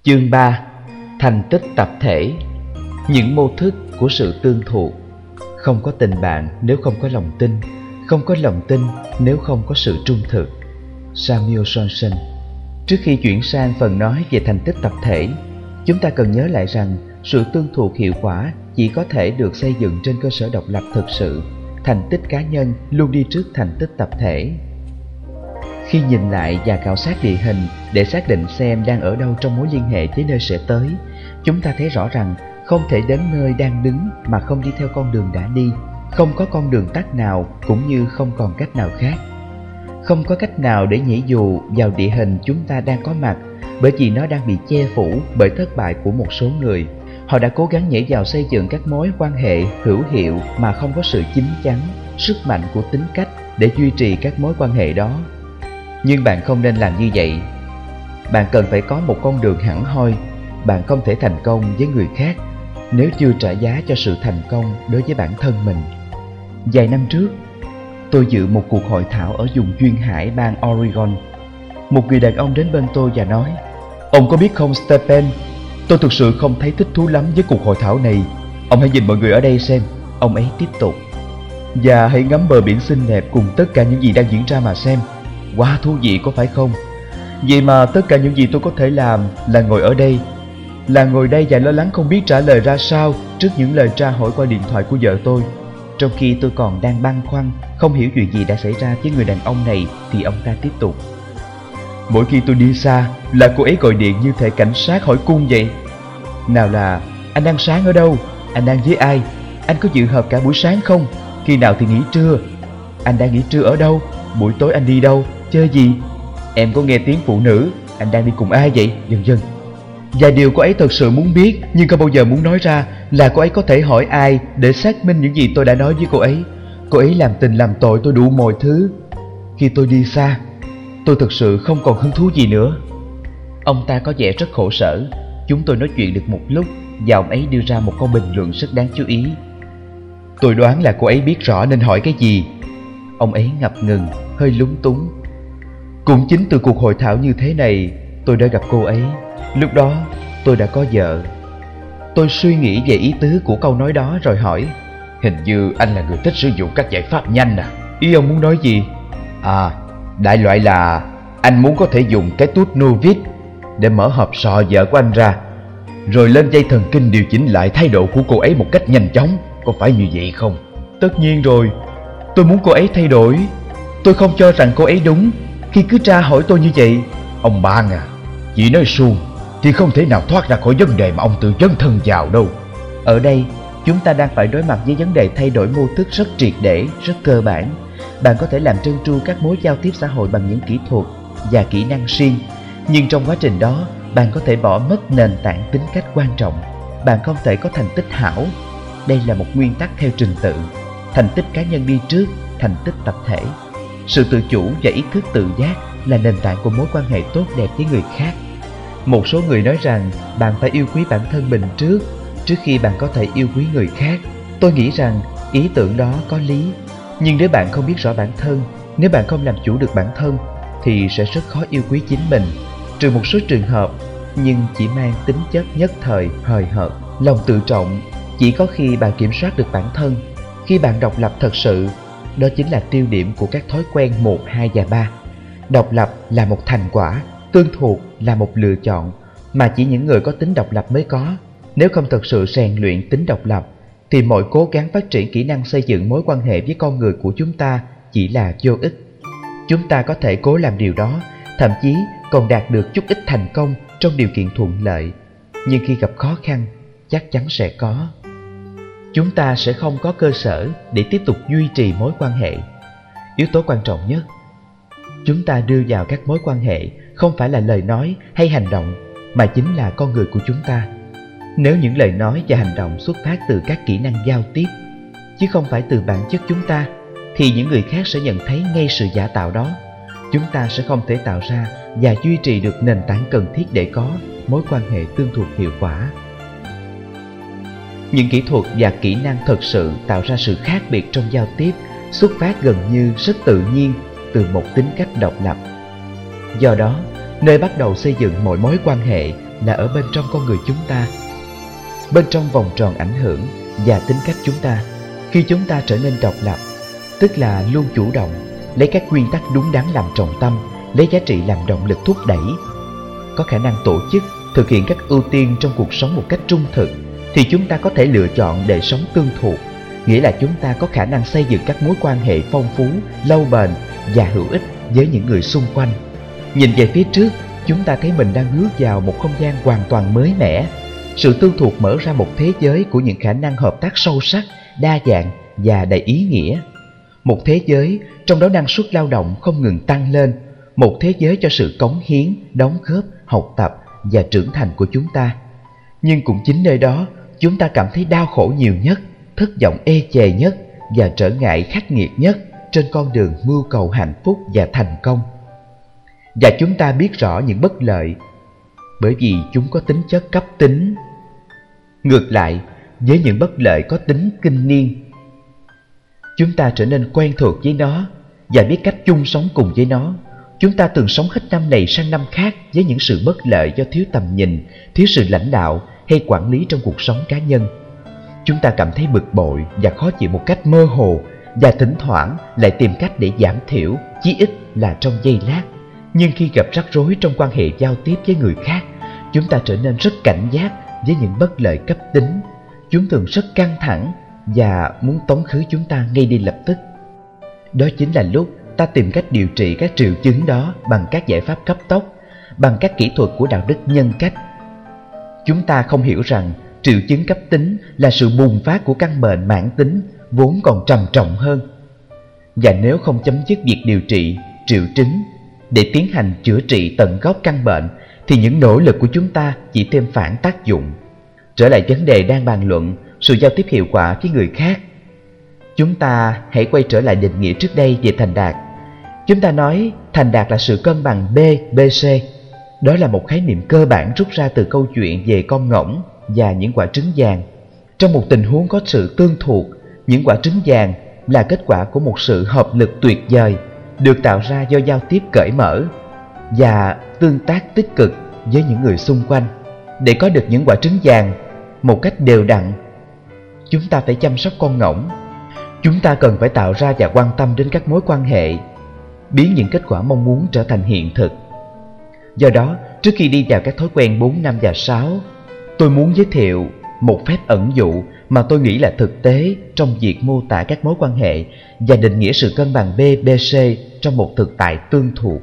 Chương 3. Thành tích tập thể. Những mô thức của sự tương thuộc. Không có tình bạn nếu không có lòng tin, không có lòng tin nếu không có sự trung thực. Samuel Johnson. Trước khi chuyển sang phần nói về thành tích tập thể, chúng ta cần nhớ lại rằng sự tương thuộc hiệu quả chỉ có thể được xây dựng trên cơ sở độc lập thực sự. Thành tích cá nhân luôn đi trước thành tích tập thể. Khi nhìn lại và khảo sát địa hình để xác định xem đang ở đâu trong mối liên hệ với nơi sẽ tới, chúng ta thấy rõ rằng không thể đến nơi đang đứng mà không đi theo con đường đã đi. Không có con đường tắt nào cũng như không còn cách nào khác. Không có cách nào để nhảy dù vào địa hình chúng ta đang có mặt, bởi vì nó đang bị che phủ bởi thất bại của một số người. Họ đã cố gắng nhảy vào xây dựng các mối quan hệ hữu hiệu mà không có sự chín chắn, sức mạnh của tính cách để duy trì các mối quan hệ đó. Nhưng bạn không nên làm như vậy. Bạn cần phải có một con đường hẳn hoi. Bạn không thể thành công với người khác nếu chưa trả giá cho sự thành công đối với bản thân mình. Vài năm trước, tôi dự một cuộc hội thảo ở vùng duyên hải bang Oregon. Một người đàn ông đến bên tôi và nói: "Ông có biết không Stephen, tôi thực sự không thấy thích thú lắm với cuộc hội thảo này. Ông hãy nhìn mọi người ở đây xem." Ông ấy tiếp tục: "Và hãy ngắm bờ biển xinh đẹp cùng tất cả những gì đang diễn ra mà xem. Quá thú vị có phải không? Vậy mà tất cả những gì tôi có thể làm là ngồi ở đây, là ngồi đây và lo lắng không biết trả lời ra sao trước những lời tra hỏi qua điện thoại của vợ tôi." Trong khi tôi còn đang băn khoăn, không hiểu chuyện gì đã xảy ra với người đàn ông này, thì ông ta tiếp tục: "Mỗi khi tôi đi xa là cô ấy gọi điện như thể cảnh sát hỏi cung vậy. Nào là: anh ăn sáng ở đâu? Anh ăn với ai? Anh có dự họp cả buổi sáng không? Khi nào thì nghỉ trưa? Anh đang nghỉ trưa ở đâu? Buổi tối anh đi đâu? Chơi gì? Em có nghe tiếng phụ nữ? Anh đang đi cùng ai vậy?" Vân vân. Và điều cô ấy thật sự muốn biết nhưng không bao giờ muốn nói ra là cô ấy có thể hỏi ai để xác minh những gì tôi đã nói với cô ấy. Cô ấy làm tình làm tội tôi đủ mọi thứ. Khi tôi đi xa, tôi thực sự không còn hứng thú gì nữa. Ông ta có vẻ rất khổ sở. Chúng tôi nói chuyện được một lúc và ông ấy đưa ra một câu bình luận rất đáng chú ý: "Tôi đoán là cô ấy biết rõ nên hỏi cái gì." Ông ấy ngập ngừng, hơi lúng túng. "Cũng chính từ cuộc hội thảo như thế này, tôi đã gặp cô ấy. Lúc đó tôi đã có vợ." Tôi suy nghĩ về ý tứ của câu nói đó rồi hỏi: "Hình như anh là người thích sử dụng các giải pháp nhanh à? Ý ông muốn nói gì?" "À, đại loại là anh muốn có thể dùng cái tút Novit để mở hộp sọ vợ của anh ra, rồi lên dây thần kinh điều chỉnh lại thái độ của cô ấy một cách nhanh chóng. Có phải như vậy không?" "Tất nhiên rồi. Tôi muốn cô ấy thay đổi. Tôi không cho rằng cô ấy đúng khi cứ tra hỏi tôi như vậy." "Ông bạn à, chỉ nói suông thì không thể nào thoát ra khỏi vấn đề mà ông tự dấn thân vào đâu." Ở đây, chúng ta đang phải đối mặt với vấn đề thay đổi mô thức rất triệt để, rất cơ bản. Bạn có thể làm trơn tru các mối giao tiếp xã hội bằng những kỹ thuật và kỹ năng riêng, nhưng trong quá trình đó, bạn có thể bỏ mất nền tảng tính cách quan trọng. Bạn không thể có thành tích hảo. Đây là một nguyên tắc theo trình tự. Thành tích cá nhân đi trước, thành tích tập thể. Sự tự chủ và ý thức tự giác là nền tảng của mối quan hệ tốt đẹp với người khác. Một số người nói rằng bạn phải yêu quý bản thân mình trước khi bạn có thể yêu quý người khác. Tôi nghĩ rằng ý tưởng đó có lý. Nhưng nếu bạn không biết rõ bản thân, nếu bạn không làm chủ được bản thân, thì sẽ rất khó yêu quý chính mình. Trừ một số trường hợp, nhưng chỉ mang tính chất nhất thời, hời hợt. Lòng tự trọng chỉ có khi bạn kiểm soát được bản thân. Khi bạn độc lập thật sự, đó chính là tiêu điểm của các thói quen 1, 2 và 3. Độc lập là một thành quả, tương thuộc là một lựa chọn mà chỉ những người có tính độc lập mới có. Nếu không thật sự rèn luyện tính độc lập, thì mọi cố gắng phát triển kỹ năng xây dựng mối quan hệ với con người của chúng ta chỉ là vô ích. Chúng ta có thể cố làm điều đó, thậm chí còn đạt được chút ít thành công trong điều kiện thuận lợi. Nhưng khi gặp khó khăn, chắc chắn sẽ có. Chúng ta sẽ không có cơ sở để tiếp tục duy trì mối quan hệ. Yếu tố quan trọng nhất chúng ta đưa vào các mối quan hệ không phải là lời nói hay hành động, mà chính là con người của chúng ta. Nếu những lời nói và hành động xuất phát từ các kỹ năng giao tiếp, chứ không phải từ bản chất chúng ta, thì những người khác sẽ nhận thấy ngay sự giả tạo đó. Chúng ta sẽ không thể tạo ra và duy trì được nền tảng cần thiết để có mối quan hệ tương thuộc hiệu quả. Những kỹ thuật và kỹ năng thực sự tạo ra sự khác biệt trong giao tiếp xuất phát gần như rất tự nhiên từ một tính cách độc lập. Do đó, nơi bắt đầu xây dựng mọi mối quan hệ là ở bên trong con người chúng ta, bên trong vòng tròn ảnh hưởng và tính cách chúng ta. Khi chúng ta trở nên độc lập, tức là luôn chủ động, lấy các nguyên tắc đúng đắn làm trọng tâm, lấy giá trị làm động lực thúc đẩy, có khả năng tổ chức, thực hiện các ưu tiên trong cuộc sống một cách trung thực, thì chúng ta có thể lựa chọn để sống tương thuộc, nghĩa là chúng ta có khả năng xây dựng các mối quan hệ phong phú, lâu bền và hữu ích với những người xung quanh. Nhìn về phía trước, chúng ta thấy mình đang bước vào một không gian hoàn toàn mới mẻ. Sự tương thuộc mở ra một thế giới của những khả năng hợp tác sâu sắc, đa dạng và đầy ý nghĩa. Một thế giới trong đó năng suất lao động không ngừng tăng lên, một thế giới cho sự cống hiến, đóng góp, học tập và trưởng thành của chúng ta. Nhưng cũng chính nơi đó, chúng ta cảm thấy đau khổ nhiều nhất, thất vọng ê chề nhất và trở ngại khắc nghiệt nhất trên con đường mưu cầu hạnh phúc và thành công. Và chúng ta biết rõ những bất lợi, bởi vì chúng có tính chất cấp tính. Ngược lại, với những bất lợi có tính kinh niên, chúng ta trở nên quen thuộc với nó và biết cách chung sống cùng với nó. Chúng ta thường sống hết năm này sang năm khác với những sự bất lợi do thiếu tầm nhìn, thiếu sự lãnh đạo hay quản lý trong cuộc sống cá nhân. Chúng ta cảm thấy bực bội và khó chịu một cách mơ hồ, và thỉnh thoảng lại tìm cách để giảm thiểu, chí ít là trong giây lát. Nhưng khi gặp rắc rối trong quan hệ giao tiếp với người khác, chúng ta trở nên rất cảnh giác với những bất lợi cấp tính. Chúng thường rất căng thẳng và muốn tống khứ chúng ta ngay đi lập tức. Đó chính là lúc ta tìm cách điều trị các triệu chứng đó bằng các giải pháp cấp tốc, bằng các kỹ thuật của đạo đức nhân cách. Chúng ta không hiểu rằng triệu chứng cấp tính là sự bùng phát của căn bệnh mãn tính vốn còn trầm trọng hơn. Và nếu không chấm dứt việc điều trị triệu chứng để tiến hành chữa trị tận gốc căn bệnh, thì những nỗ lực của chúng ta chỉ thêm phản tác dụng. Trở lại vấn đề đang bàn luận, sự giao tiếp hiệu quả với người khác. Chúng ta hãy quay trở lại định nghĩa trước đây về thành đạt. Chúng ta nói thành đạt là sự cân bằng B-B-C. Đó là một khái niệm cơ bản rút ra từ câu chuyện về con ngỗng và những quả trứng vàng. Trong một tình huống có sự tương thuộc, những quả trứng vàng là kết quả của một sự hợp lực tuyệt vời, được tạo ra do giao tiếp cởi mở và tương tác tích cực với những người xung quanh. Để có được những quả trứng vàng một cách đều đặn, chúng ta phải chăm sóc con ngỗng. Chúng ta cần phải tạo ra và quan tâm đến các mối quan hệ, biến những kết quả mong muốn trở thành hiện thực. Do đó, trước khi đi vào các thói quen 4, 5 và 6, tôi muốn giới thiệu một phép ẩn dụ mà tôi nghĩ là thực tế trong việc mô tả các mối quan hệ và định nghĩa sự cân bằng B-B-C trong một thực tại tương thuộc.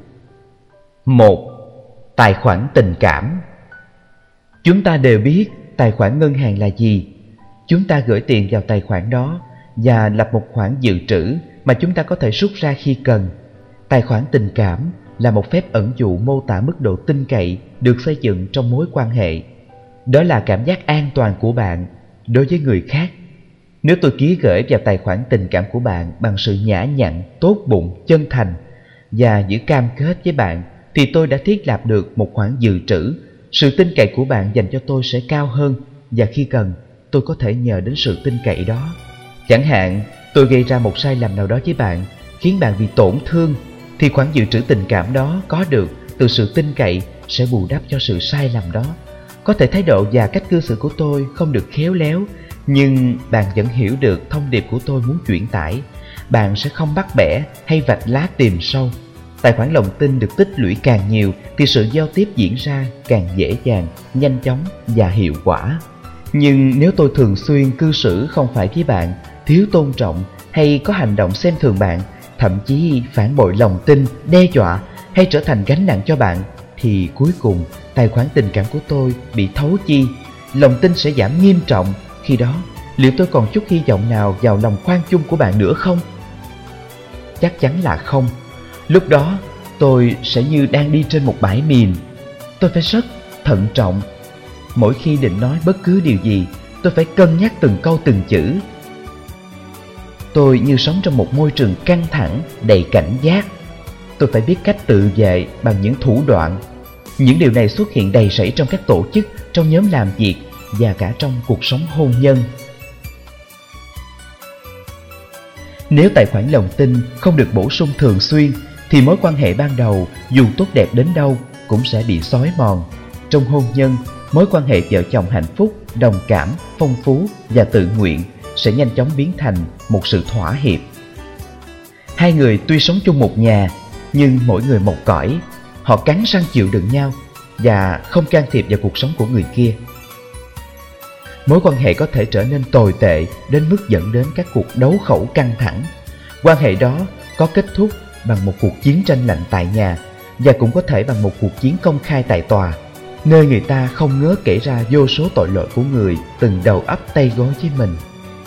1. Tài khoản tình cảm. Chúng ta đều biết tài khoản ngân hàng là gì. Chúng ta gửi tiền vào tài khoản đó và lập một khoản dự trữ mà chúng ta có thể rút ra khi cần. Tài khoản tình cảm là một phép ẩn dụ mô tả mức độ tin cậy được xây dựng trong mối quan hệ. Đó là cảm giác an toàn của bạn đối với người khác. Nếu tôi ký gửi vào tài khoản tình cảm của bạn bằng sự nhã nhặn, tốt bụng, chân thành và giữ cam kết với bạn, thì tôi đã thiết lập được một khoản dự trữ. Sự tin cậy của bạn dành cho tôi sẽ cao hơn, và khi cần, tôi có thể nhờ đến sự tin cậy đó. Chẳng hạn, tôi gây ra một sai lầm nào đó với bạn, khiến bạn bị tổn thương, thì khoản dự trữ tình cảm đó có được từ sự tin cậy sẽ bù đắp cho sự sai lầm đó. Có thể thái độ và cách cư xử của tôi không được khéo léo, nhưng bạn vẫn hiểu được thông điệp của tôi muốn truyền tải. Bạn sẽ không bắt bẻ hay vạch lá tìm sâu. Tài khoản lòng tin được tích lũy càng nhiều thì sự giao tiếp diễn ra càng dễ dàng, nhanh chóng và hiệu quả. Nhưng nếu tôi thường xuyên cư xử không phải với bạn, thiếu tôn trọng hay có hành động xem thường bạn, thậm chí phản bội lòng tin, đe dọa hay trở thành gánh nặng cho bạn, thì cuối cùng tài khoản tình cảm của tôi bị thấu chi. Lòng tin sẽ giảm nghiêm trọng. Khi đó, liệu tôi còn chút hy vọng nào vào lòng khoan chung của bạn nữa không? Chắc chắn là không. Lúc đó, tôi sẽ như đang đi trên một bãi mìn. Tôi phải rất thận trọng. Mỗi khi định nói bất cứ điều gì, tôi phải cân nhắc từng câu từng chữ. Tôi như sống trong một môi trường căng thẳng, đầy cảnh giác. Tôi phải biết cách tự vệ bằng những thủ đoạn. Những điều này xuất hiện đầy rẫy trong các tổ chức, trong nhóm làm việc và cả trong cuộc sống hôn nhân. Nếu tài khoản lòng tin không được bổ sung thường xuyên, thì mối quan hệ ban đầu dù tốt đẹp đến đâu cũng sẽ bị xói mòn. Trong hôn nhân, mối quan hệ vợ chồng hạnh phúc, đồng cảm, phong phú và tự nguyện sẽ nhanh chóng biến thành một sự thỏa hiệp. Hai người tuy sống chung một nhà, nhưng mỗi người một cõi, họ cắn răng chịu đựng nhau và không can thiệp vào cuộc sống của người kia. Mối quan hệ có thể trở nên tồi tệ đến mức dẫn đến các cuộc đấu khẩu căng thẳng. Quan hệ đó có kết thúc bằng một cuộc chiến tranh lạnh tại nhà, và cũng có thể bằng một cuộc chiến công khai tại tòa, nơi người ta không ngớ kể ra vô số tội lỗi của người từng đầu ấp tay gối với mình.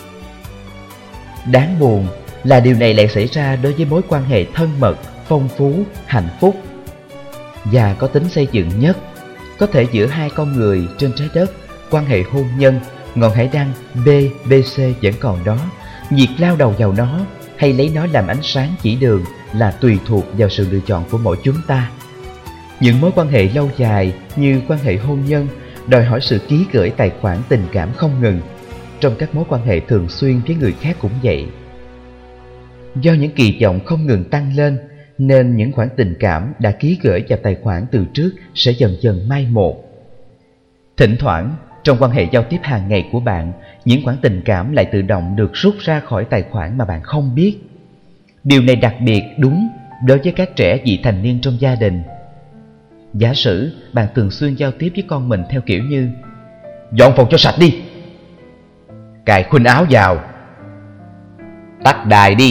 Đáng buồn là điều này lại xảy ra đối với mối quan hệ thân mật, phong phú, hạnh phúc và có tính xây dựng nhất, có thể giữa hai con người trên trái đất. Quan hệ hôn nhân, ngọn hải đăng BBC vẫn còn đó. Việc lao đầu vào nó hay lấy nó làm ánh sáng chỉ đường là tùy thuộc vào sự lựa chọn của mỗi chúng ta. Những mối quan hệ lâu dài như quan hệ hôn nhân đòi hỏi sự ký gửi tài khoản tình cảm không ngừng. Trong các mối quan hệ thường xuyên với người khác cũng vậy. Do những kỳ vọng không ngừng tăng lên, nên những khoản tình cảm đã ký gửi vào tài khoản từ trước sẽ dần dần mai một. Thỉnh thoảng, trong quan hệ giao tiếp hàng ngày của bạn, những khoản tình cảm lại tự động được rút ra khỏi tài khoản mà bạn không biết. Điều này đặc biệt đúng đối với các trẻ vị thành niên trong gia đình. Giả sử bạn thường xuyên giao tiếp với con mình theo kiểu như: dọn phòng cho sạch đi, cài khuynh áo vào, tắt đài đi,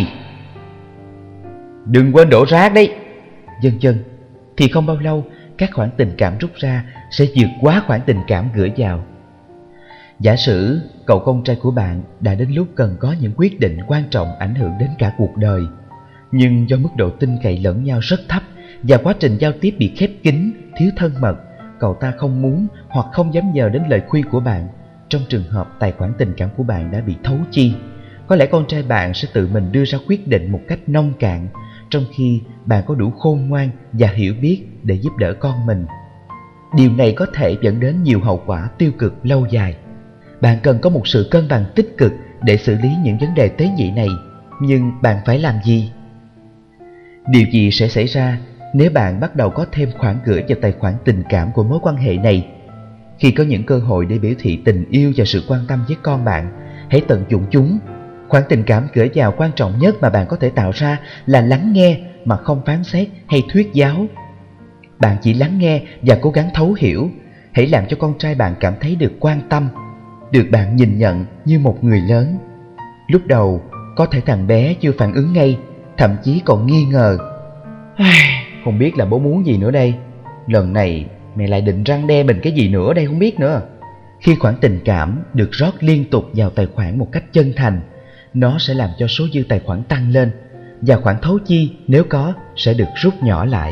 đừng quên đổ rác đấy, vân vân, thì không bao lâu các khoản tình cảm rút ra sẽ vượt quá khoản tình cảm gửi vào. Giả sử cậu con trai của bạn đã đến lúc cần có những quyết định quan trọng ảnh hưởng đến cả cuộc đời, nhưng do mức độ tin cậy lẫn nhau rất thấp và quá trình giao tiếp bị khép kín, thiếu thân mật, cậu ta không muốn hoặc không dám nhờ đến lời khuyên của bạn. Trong trường hợp tài khoản tình cảm của bạn đã bị thấu chi, có lẽ con trai bạn sẽ tự mình đưa ra quyết định một cách nông cạn, trong khi bạn có đủ khôn ngoan và hiểu biết để giúp đỡ con mình. Điều này có thể dẫn đến nhiều hậu quả tiêu cực lâu dài. Bạn cần có một sự cân bằng tích cực để xử lý những vấn đề tế nhị này, nhưng bạn phải làm gì? Điều gì sẽ xảy ra nếu bạn bắt đầu có thêm khoản gửi vào tài khoản tình cảm của mối quan hệ này? Khi có những cơ hội để biểu thị tình yêu và sự quan tâm với con bạn, hãy tận dụng chúng. Khoản tình cảm gửi vào quan trọng nhất mà bạn có thể tạo ra là lắng nghe mà không phán xét hay thuyết giáo. Bạn chỉ lắng nghe và cố gắng thấu hiểu. Hãy làm cho con trai bạn cảm thấy được quan tâm, được bạn nhìn nhận như một người lớn. Lúc đầu, có thể thằng bé chưa phản ứng ngay, thậm chí còn nghi ngờ. Không biết là bố muốn gì nữa đây? Lần này mẹ lại định răn đe mình cái gì nữa đây không biết nữa. Khi khoản tình cảm được rót liên tục vào tài khoản một cách chân thành, nó sẽ làm cho số dư tài khoản tăng lên, và khoản thấu chi nếu có sẽ được rút nhỏ lại.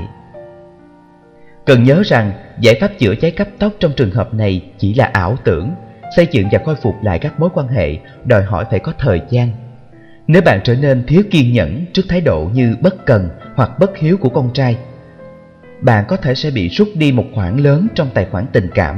Cần nhớ rằng giải pháp chữa cháy cấp tốc trong trường hợp này chỉ là ảo tưởng. Xây dựng và khôi phục lại các mối quan hệ đòi hỏi phải có thời gian. Nếu bạn trở nên thiếu kiên nhẫn trước thái độ như bất cần hoặc bất hiếu của con trai, bạn có thể sẽ bị rút đi một khoản lớn trong tài khoản tình cảm,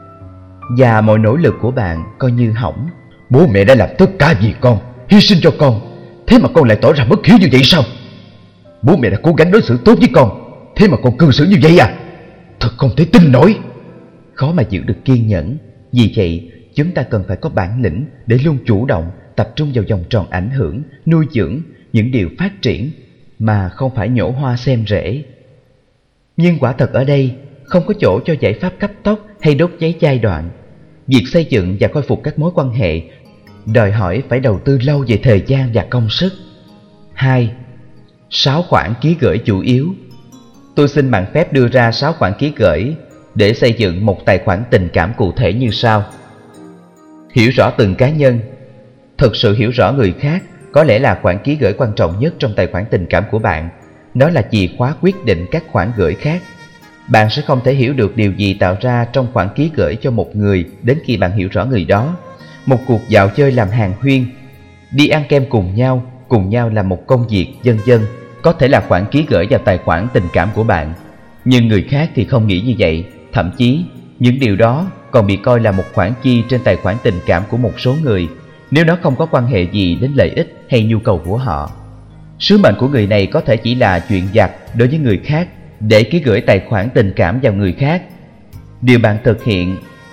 và mọi nỗ lực của bạn coi như hỏng. Bố mẹ đã làm tất cả vì con, hy sinh cho con, thế mà con lại tỏ ra bất hiếu như vậy sao? Bố mẹ đã cố gắng đối xử tốt với con, thế mà con cư xử như vậy à? Thật không thể tin nổi. Khó mà giữ được kiên nhẫn. Vì vậy, chúng ta cần phải có bản lĩnh để luôn chủ động tập trung vào vòng tròn ảnh hưởng, nuôi dưỡng những điều phát triển mà không phải nhổ hoa xem rễ. Nhưng quả thật ở đây không có chỗ cho giải pháp cấp tốc hay đốt cháy giai đoạn. Việc xây dựng và khôi phục các mối quan hệ đòi hỏi phải đầu tư lâu về thời gian và công sức. 2. 6 khoản ký gửi chủ yếu. Tôi xin bạn phép đưa ra 6 khoản ký gửi để xây dựng một tài khoản tình cảm cụ thể như sau. Hiểu rõ từng cá nhân. Thực sự hiểu rõ người khác có lẽ là khoản ký gửi quan trọng nhất trong tài khoản tình cảm của bạn. Nó là chìa khóa quyết định các khoản gửi khác. Bạn sẽ không thể hiểu được điều gì tạo ra trong khoản ký gửi cho một người đến khi bạn hiểu rõ người đó. Một cuộc dạo chơi làm hàng huyên, đi ăn kem cùng nhau làm một công việc, vân vân, có thể là khoản ký gửi vào tài khoản tình cảm của bạn. Nhưng người khác thì không nghĩ như vậy. Thậm chí, những điều đó còn bị coi là một khoản chi trên tài khoản tình cảm của một số người, nếu nó không có quan hệ gì đến lợi ích hay nhu cầu của họ. Sứ mệnh của người này có thể chỉ là chuyện vặt đối với người khác, để ký gửi tài khoản tình cảm vào người khác. Điều bạn thực hiện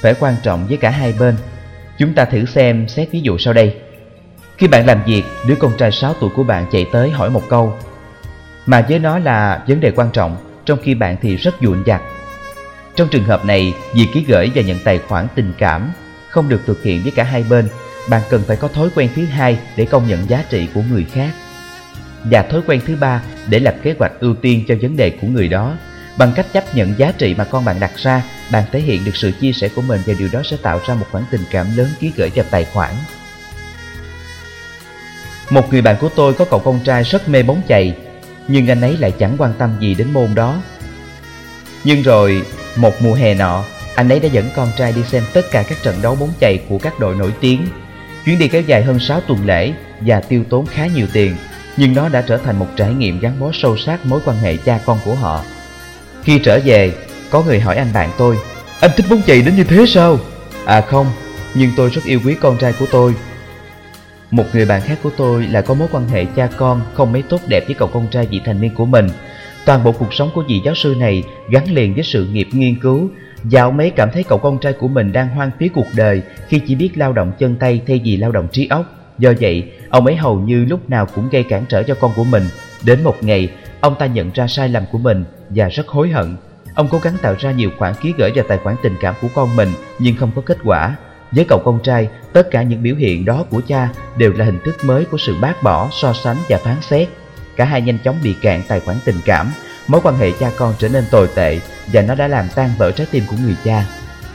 phải quan trọng với cả hai bên. Chúng ta thử xem xét ví dụ sau đây. Khi bạn làm việc, đứa con trai 6 tuổi của bạn chạy tới hỏi một câu mà với nó là vấn đề quan trọng, trong khi bạn thì rất vụn vặt. Trong trường hợp này, việc ký gửi và nhận tài khoản tình cảm không được thực hiện với cả hai bên. Bạn cần phải có thói quen thứ hai để công nhận giá trị của người khác, và thói quen thứ ba để lập kế hoạch ưu tiên cho vấn đề của người đó. Bằng cách chấp nhận giá trị mà con bạn đặt ra, bạn thể hiện được sự chia sẻ của mình, và điều đó sẽ tạo ra một khoản tình cảm lớn ký gửi vào tài khoản. Một người bạn của tôi có cậu con trai rất mê bóng chày, nhưng anh ấy lại chẳng quan tâm gì đến môn đó. Nhưng rồi, một mùa hè nọ, anh ấy đã dẫn con trai đi xem tất cả các trận đấu bóng chày của các đội nổi tiếng. Chuyến đi kéo dài hơn 6 tuần lễ và tiêu tốn khá nhiều tiền, nhưng nó đã trở thành một trải nghiệm gắn bó sâu sắc mối quan hệ cha con của họ. Khi trở về, có người hỏi anh bạn tôi: "Anh thích bóng chày đến như thế sao?" "À không, nhưng tôi rất yêu quý con trai của tôi." Một người bạn khác của tôi lại có mối quan hệ cha con không mấy tốt đẹp với cậu con trai vị thành niên của mình. Toàn bộ cuộc sống của vị giáo sư này gắn liền với sự nghiệp nghiên cứu, và ông ấy cảm thấy cậu con trai của mình đang hoang phí cuộc đời khi chỉ biết lao động chân tay thay vì lao động trí óc. Do vậy, ông ấy hầu như lúc nào cũng gây cản trở cho con của mình. Đến một ngày, ông ta nhận ra sai lầm của mình và rất hối hận. Ông cố gắng tạo ra nhiều khoản ký gửi vào tài khoản tình cảm của con mình, nhưng không có kết quả. Với cậu con trai, tất cả những biểu hiện đó của cha đều là hình thức mới của sự bác bỏ, so sánh và phán xét. Cả hai nhanh chóng bị cạn tài khoản tình cảm. Mối quan hệ cha con trở nên tồi tệ, và nó đã làm tan vỡ trái tim của người cha.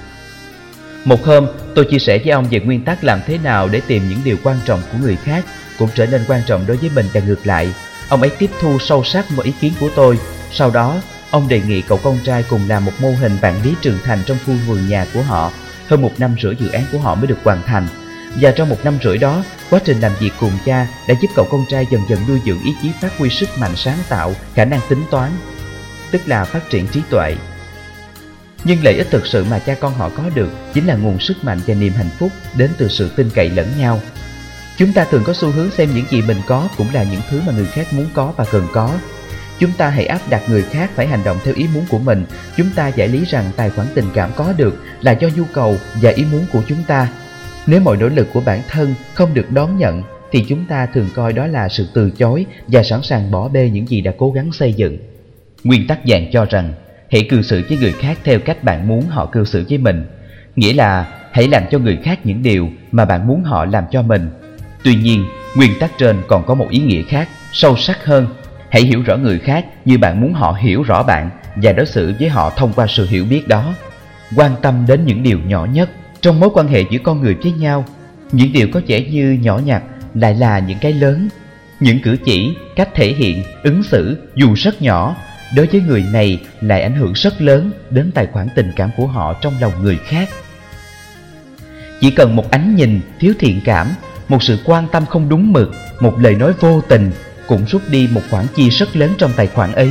Một hôm, tôi chia sẻ với ông về nguyên tắc làm thế nào để tìm những điều quan trọng của người khác cũng trở nên quan trọng đối với mình và ngược lại. Ông ấy tiếp thu sâu sắc một ý kiến của tôi. Sau đó, ông đề nghị cậu con trai cùng làm một mô hình vạn lý trường thành trong khu vườn nhà của họ. Hơn 1 năm rưỡi dự án của họ mới được hoàn thành. Và trong 1 năm rưỡi đó, quá trình làm việc cùng cha đã giúp cậu con trai dần dần nuôi dưỡng ý chí phát huy sức mạnh sáng tạo, khả năng tính toán, tức là phát triển trí tuệ. Nhưng lợi ích thực sự mà cha con họ có được chính là nguồn sức mạnh và niềm hạnh phúc đến từ sự tin cậy lẫn nhau. Chúng ta thường có xu hướng xem những gì mình có cũng là những thứ mà người khác muốn có và cần có. Chúng ta hãy áp đặt người khác phải hành động theo ý muốn của mình. Chúng ta giải lý rằng tài khoản tình cảm có được là do nhu cầu và ý muốn của chúng ta. Nếu mọi nỗ lực của bản thân không được đón nhận, thì chúng ta thường coi đó là sự từ chối và sẵn sàng bỏ bê những gì đã cố gắng xây dựng. Nguyên tắc vàng cho rằng hãy cư xử với người khác theo cách bạn muốn họ cư xử với mình. Nghĩa là hãy làm cho người khác những điều mà bạn muốn họ làm cho mình. Tuy nhiên, nguyên tắc trên còn có một ý nghĩa khác, sâu sắc hơn. Hãy hiểu rõ người khác như bạn muốn họ hiểu rõ bạn, và đối xử với họ thông qua sự hiểu biết đó. Quan tâm đến những điều nhỏ nhất trong mối quan hệ giữa con người với nhau. Những điều có vẻ như nhỏ nhặt lại là những cái lớn. Những cử chỉ, cách thể hiện, ứng xử dù rất nhỏ, đối với người này lại ảnh hưởng rất lớn đến tài khoản tình cảm của họ trong lòng người khác. Chỉ cần một ánh nhìn thiếu thiện cảm, một sự quan tâm không đúng mực, một lời nói vô tình cũng rút đi một khoản chi rất lớn trong tài khoản ấy.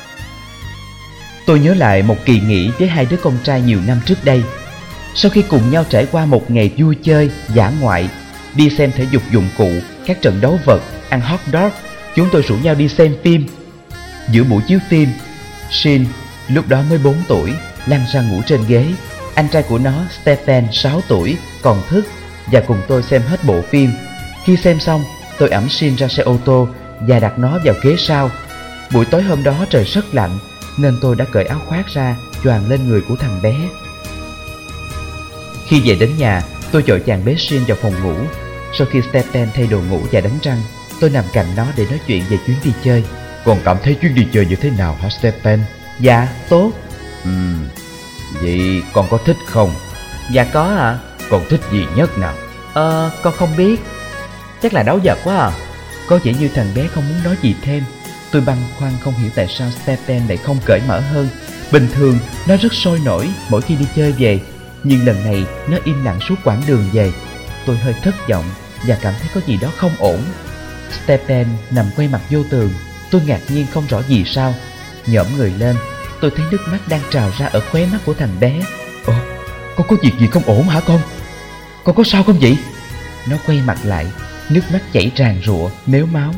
Tôi nhớ lại một kỳ nghỉ với hai đứa con trai nhiều năm trước đây. Sau khi cùng nhau trải qua một ngày vui chơi, dã ngoại, đi xem thể dục dụng cụ, các trận đấu vật, ăn hot dog, chúng tôi rủ nhau đi xem phim. Giữa buổi chiếu phim, Shin, lúc đó mới 4 tuổi, lăn ra ngủ trên ghế. Anh trai của nó, Stephen, 6 tuổi, còn thức và cùng tôi xem hết bộ phim. Khi xem xong, tôi ẵm Shin ra xe ô tô và đặt nó vào ghế sau. Buổi tối hôm đó trời rất lạnh, nên tôi đã cởi áo khoác ra, choàng lên người của thằng bé. Khi về đến nhà, tôi vội vàng bế Shin vào phòng ngủ. Sau khi Stephen thay đồ ngủ và đánh răng, tôi nằm cạnh nó để nói chuyện về chuyến đi chơi. Con cảm thấy chuyến đi chơi như thế nào hả Stephen? Dạ, tốt. Vậy con có thích không? Dạ có ạ. Con thích gì nhất nào? Con không biết. Chắc là đấu vật quá à. Có vẻ như thằng bé không muốn nói gì thêm. Tôi băn khoăn không hiểu tại sao Stephen lại không cởi mở hơn. Bình thường nó rất sôi nổi mỗi khi đi chơi về, nhưng lần này nó im lặng suốt quãng đường về. Tôi hơi thất vọng và cảm thấy có gì đó không ổn. Stephen nằm quay mặt vô tường. Tôi ngạc nhiên không rõ vì sao. Nhổm người lên, tôi thấy nước mắt đang trào ra ở khóe mắt của thằng bé. Con có việc gì không ổn hả con? Con có sao không vậy? Nó quay mặt lại, nước mắt chảy ràn rụa, mếu máo.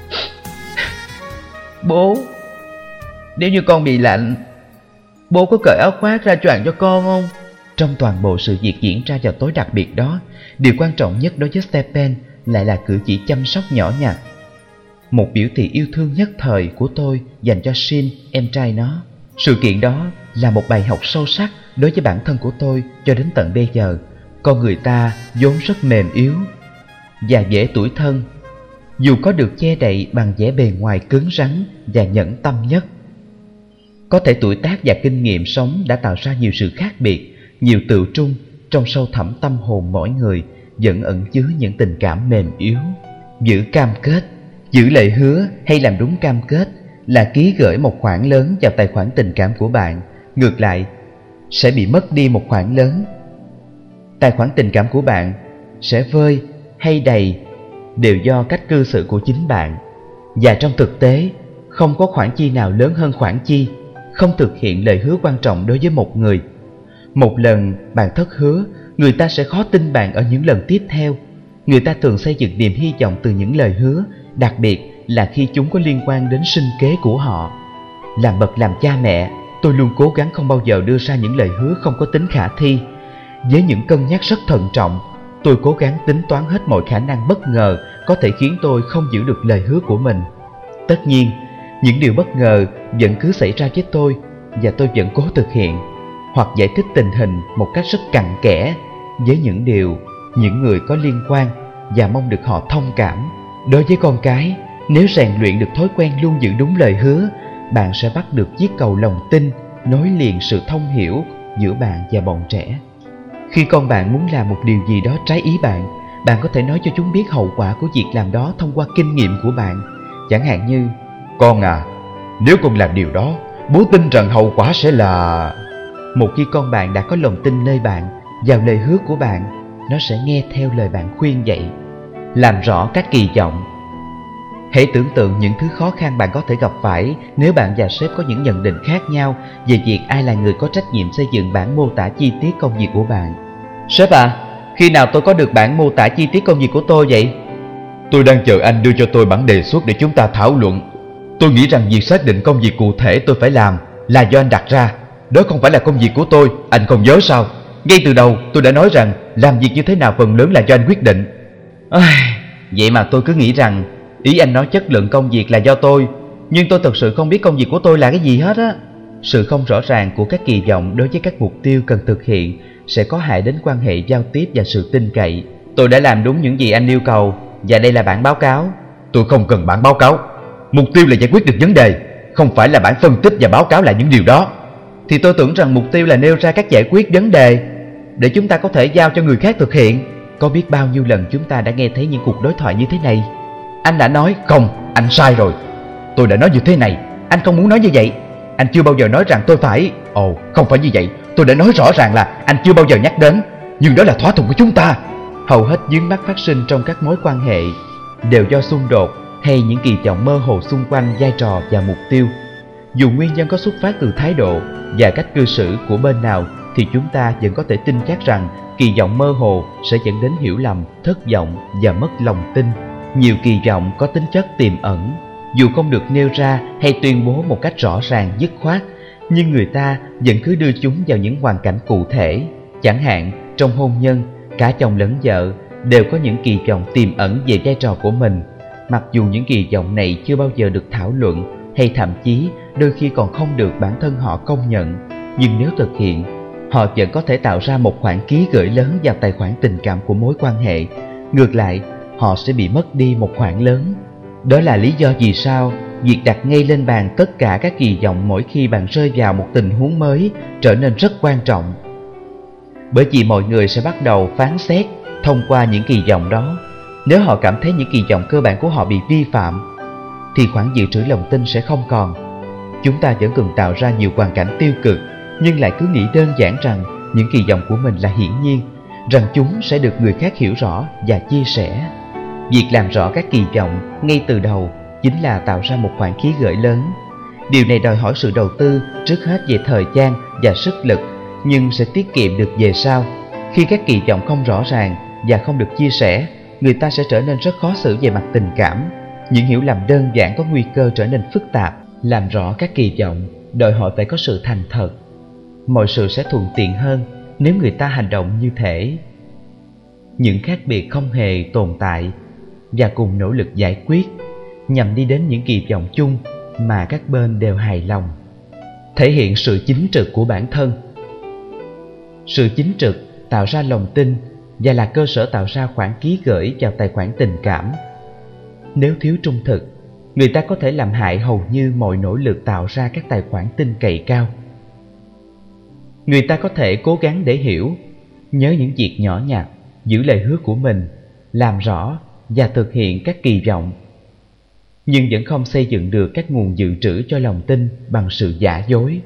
Bố, nếu như con bị lạnh, bố có cởi áo khoác ra choàng cho con không? Trong toàn bộ sự việc diễn ra vào tối đặc biệt đó, điều quan trọng nhất đối với Stephen lại là cử chỉ chăm sóc nhỏ nhặt. Một biểu thị yêu thương nhất thời của tôi dành cho Shin, em trai nó. Sự kiện đó là một bài học sâu sắc đối với bản thân của tôi cho đến tận bây giờ. Con người ta vốn rất mềm yếu và dễ tủi thân, dù có được che đậy bằng vẻ bề ngoài cứng rắn và nhẫn tâm nhất. Có thể tuổi tác và kinh nghiệm sống đã tạo ra nhiều sự khác biệt, nhiều tự trung trong sâu thẳm tâm hồn mỗi người vẫn ẩn chứa những tình cảm mềm yếu. Giữ cam kết, giữ lời hứa hay làm đúng cam kết là ký gửi một khoản lớn vào tài khoản tình cảm của bạn. Ngược lại, sẽ bị mất đi một khoản lớn. Tài khoản tình cảm của bạn sẽ vơi hay đầy đều do cách cư xử của chính bạn. Và trong thực tế, không có khoản chi nào lớn hơn khoản chi không thực hiện lời hứa quan trọng đối với một người. Một lần bạn thất hứa, người ta sẽ khó tin bạn ở những lần tiếp theo. Người ta thường xây dựng niềm hy vọng từ những lời hứa, đặc biệt là khi chúng có liên quan đến sinh kế của họ. Làm bậc làm cha mẹ, tôi luôn cố gắng không bao giờ đưa ra những lời hứa không có tính khả thi. Với những cân nhắc rất thận trọng, tôi cố gắng tính toán hết mọi khả năng bất ngờ có thể khiến tôi không giữ được lời hứa của mình. Tất nhiên, những điều bất ngờ vẫn cứ xảy ra với tôi và tôi vẫn cố thực hiện hoặc giải thích tình hình một cách rất cặn kẽ với những người có liên quan và mong được họ thông cảm. Đối với con cái, nếu rèn luyện được thói quen luôn giữ đúng lời hứa, bạn sẽ bắt được chiếc cầu lòng tin nối liền sự thông hiểu giữa bạn và bọn trẻ. Khi con bạn muốn làm một điều gì đó trái ý bạn, bạn có thể nói cho chúng biết hậu quả của việc làm đó thông qua kinh nghiệm của bạn. Chẳng hạn như: "Con à, nếu con làm điều đó, bố tin rằng hậu quả sẽ là..." Một khi con bạn đã có lòng tin nơi bạn, vào lời hứa của bạn, nó sẽ nghe theo lời bạn khuyên dạy. Làm rõ các kỳ vọng. Hãy tưởng tượng những thứ khó khăn bạn có thể gặp phải nếu bạn và sếp có những nhận định khác nhau về việc ai là người có trách nhiệm xây dựng bản mô tả chi tiết công việc của bạn. "Sếp à, khi nào tôi có được bản mô tả chi tiết công việc của tôi vậy?" "Tôi đang chờ anh đưa cho tôi bản đề xuất để chúng ta thảo luận. Tôi nghĩ rằng việc xác định công việc cụ thể tôi phải làm là do anh đặt ra. Đó không phải là công việc của tôi, anh không nhớ sao? Ngay từ đầu tôi đã nói rằng làm việc như thế nào phần lớn là do anh quyết định." Vậy mà tôi cứ nghĩ rằng ý anh nói chất lượng công việc là do tôi, nhưng tôi thật sự không biết công việc của tôi là cái gì hết á. Sự không rõ ràng của các kỳ vọng đối với các mục tiêu cần thực hiện sẽ có hại đến quan hệ giao tiếp và sự tin cậy. Tôi đã làm đúng những gì anh yêu cầu, và đây là bản báo cáo. Tôi không cần bản báo cáo. Mục tiêu là giải quyết được vấn đề, không phải là bản phân tích và báo cáo lại những điều đó. Thì tôi tưởng rằng mục tiêu là nêu ra cách giải quyết vấn đề để chúng ta có thể giao cho người khác thực hiện. Có biết bao nhiêu lần chúng ta đã nghe thấy những cuộc đối thoại như thế này. Anh đã nói: "Không, anh sai rồi. Tôi đã nói như thế này." "Anh không muốn nói như vậy. Anh chưa bao giờ nói rằng tôi phải..." "Ồ, không phải như vậy. Tôi đã nói rõ ràng là anh chưa bao giờ nhắc đến. Nhưng đó là thỏa thuận của chúng ta." Hầu hết vướng mắc phát sinh trong các mối quan hệ đều do xung đột hay những kỳ vọng mơ hồ xung quanh vai trò và mục tiêu. Dù nguyên nhân có xuất phát từ thái độ và cách cư xử của bên nào, thì chúng ta vẫn có thể tin chắc rằng kỳ vọng mơ hồ sẽ dẫn đến hiểu lầm, thất vọng và mất lòng tin. Nhiều kỳ vọng có tính chất tiềm ẩn, dù không được nêu ra hay tuyên bố một cách rõ ràng dứt khoát, nhưng người ta vẫn cứ đưa chúng vào những hoàn cảnh cụ thể. Chẳng hạn, trong hôn nhân, cả chồng lẫn vợ đều có những kỳ vọng tiềm ẩn về vai trò của mình. Mặc dù những kỳ vọng này chưa bao giờ được thảo luận, hay thậm chí đôi khi còn không được bản thân họ công nhận, nhưng nếu thực hiện, họ vẫn có thể tạo ra một khoản ký gửi lớn vào tài khoản tình cảm của mối quan hệ. Ngược lại, họ sẽ bị mất đi một khoản lớn. Đó là lý do vì sao việc đặt ngay lên bàn tất cả các kỳ vọng mỗi khi bạn rơi vào một tình huống mới trở nên rất quan trọng. Bởi vì mọi người sẽ bắt đầu phán xét thông qua những kỳ vọng đó. Nếu họ cảm thấy những kỳ vọng cơ bản của họ bị vi phạm, thì khoản dự trữ lòng tin sẽ không còn. Chúng ta vẫn cần tạo ra nhiều hoàn cảnh tiêu cực, nhưng lại cứ nghĩ đơn giản rằng những kỳ vọng của mình là hiển nhiên, rằng chúng sẽ được người khác hiểu rõ và chia sẻ. Việc làm rõ các kỳ vọng ngay từ đầu chính là tạo ra một khoản ký gửi lớn. Điều này đòi hỏi sự đầu tư trước hết về thời gian và sức lực, nhưng sẽ tiết kiệm được về sau. Khi các kỳ vọng không rõ ràng và không được chia sẻ, người ta sẽ trở nên rất khó xử về mặt tình cảm. Những hiểu lầm đơn giản có nguy cơ trở nên phức tạp. Làm rõ các kỳ vọng đòi hỏi phải có sự thành thật. Mọi sự sẽ thuận tiện hơn nếu người ta hành động như thể những khác biệt không hề tồn tại và cùng nỗ lực giải quyết nhằm đi đến những kỳ vọng chung mà các bên đều hài lòng. Thể hiện sự chính trực của bản thân. Sự chính trực tạo ra lòng tin và là cơ sở tạo ra khoản ký gửi vào tài khoản tình cảm. Nếu thiếu trung thực, người ta có thể làm hại hầu như mọi nỗ lực tạo ra các tài khoản tin cậy cao. Người ta có thể cố gắng để hiểu, nhớ những việc nhỏ nhặt, giữ lời hứa của mình, làm rõ và thực hiện các kỳ vọng, nhưng vẫn không xây dựng được các nguồn dự trữ cho lòng tin bằng sự giả dối.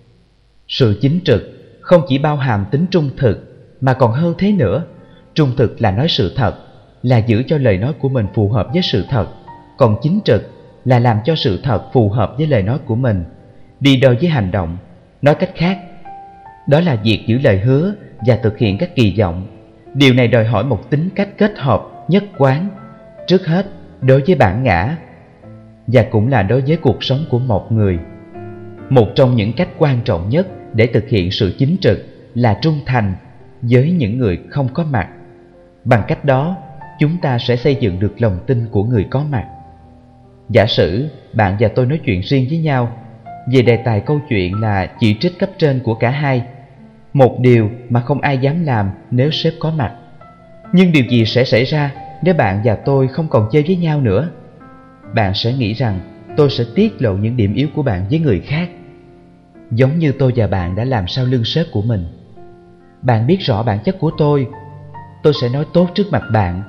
Sự chính trực không chỉ bao hàm tính trung thực, mà còn hơn thế nữa. Trung thực là nói sự thật, là giữ cho lời nói của mình phù hợp với sự thật. Còn chính trực là làm cho sự thật phù hợp với lời nói của mình, đi đôi với hành động. Nói cách khác, đó là việc giữ lời hứa và thực hiện các kỳ vọng. Điều này đòi hỏi một tính cách kết hợp, nhất quán, trước hết đối với bản ngã, và cũng là đối với cuộc sống của một người. Một trong những cách quan trọng nhất để thực hiện sự chính trực là trung thành với những người không có mặt. Bằng cách đó, chúng ta sẽ xây dựng được lòng tin của người có mặt. Giả sử bạn và tôi nói chuyện riêng với nhau về đề tài câu chuyện là chỉ trích cấp trên của cả hai, một điều mà không ai dám làm nếu sếp có mặt. Nhưng điều gì sẽ xảy ra nếu bạn và tôi không còn chơi với nhau nữa? Bạn sẽ nghĩ rằng tôi sẽ tiết lộ những điểm yếu của bạn với người khác, giống như tôi và bạn đã làm sau lưng sếp của mình. Bạn biết rõ bản chất của tôi sẽ nói tốt trước mặt bạn,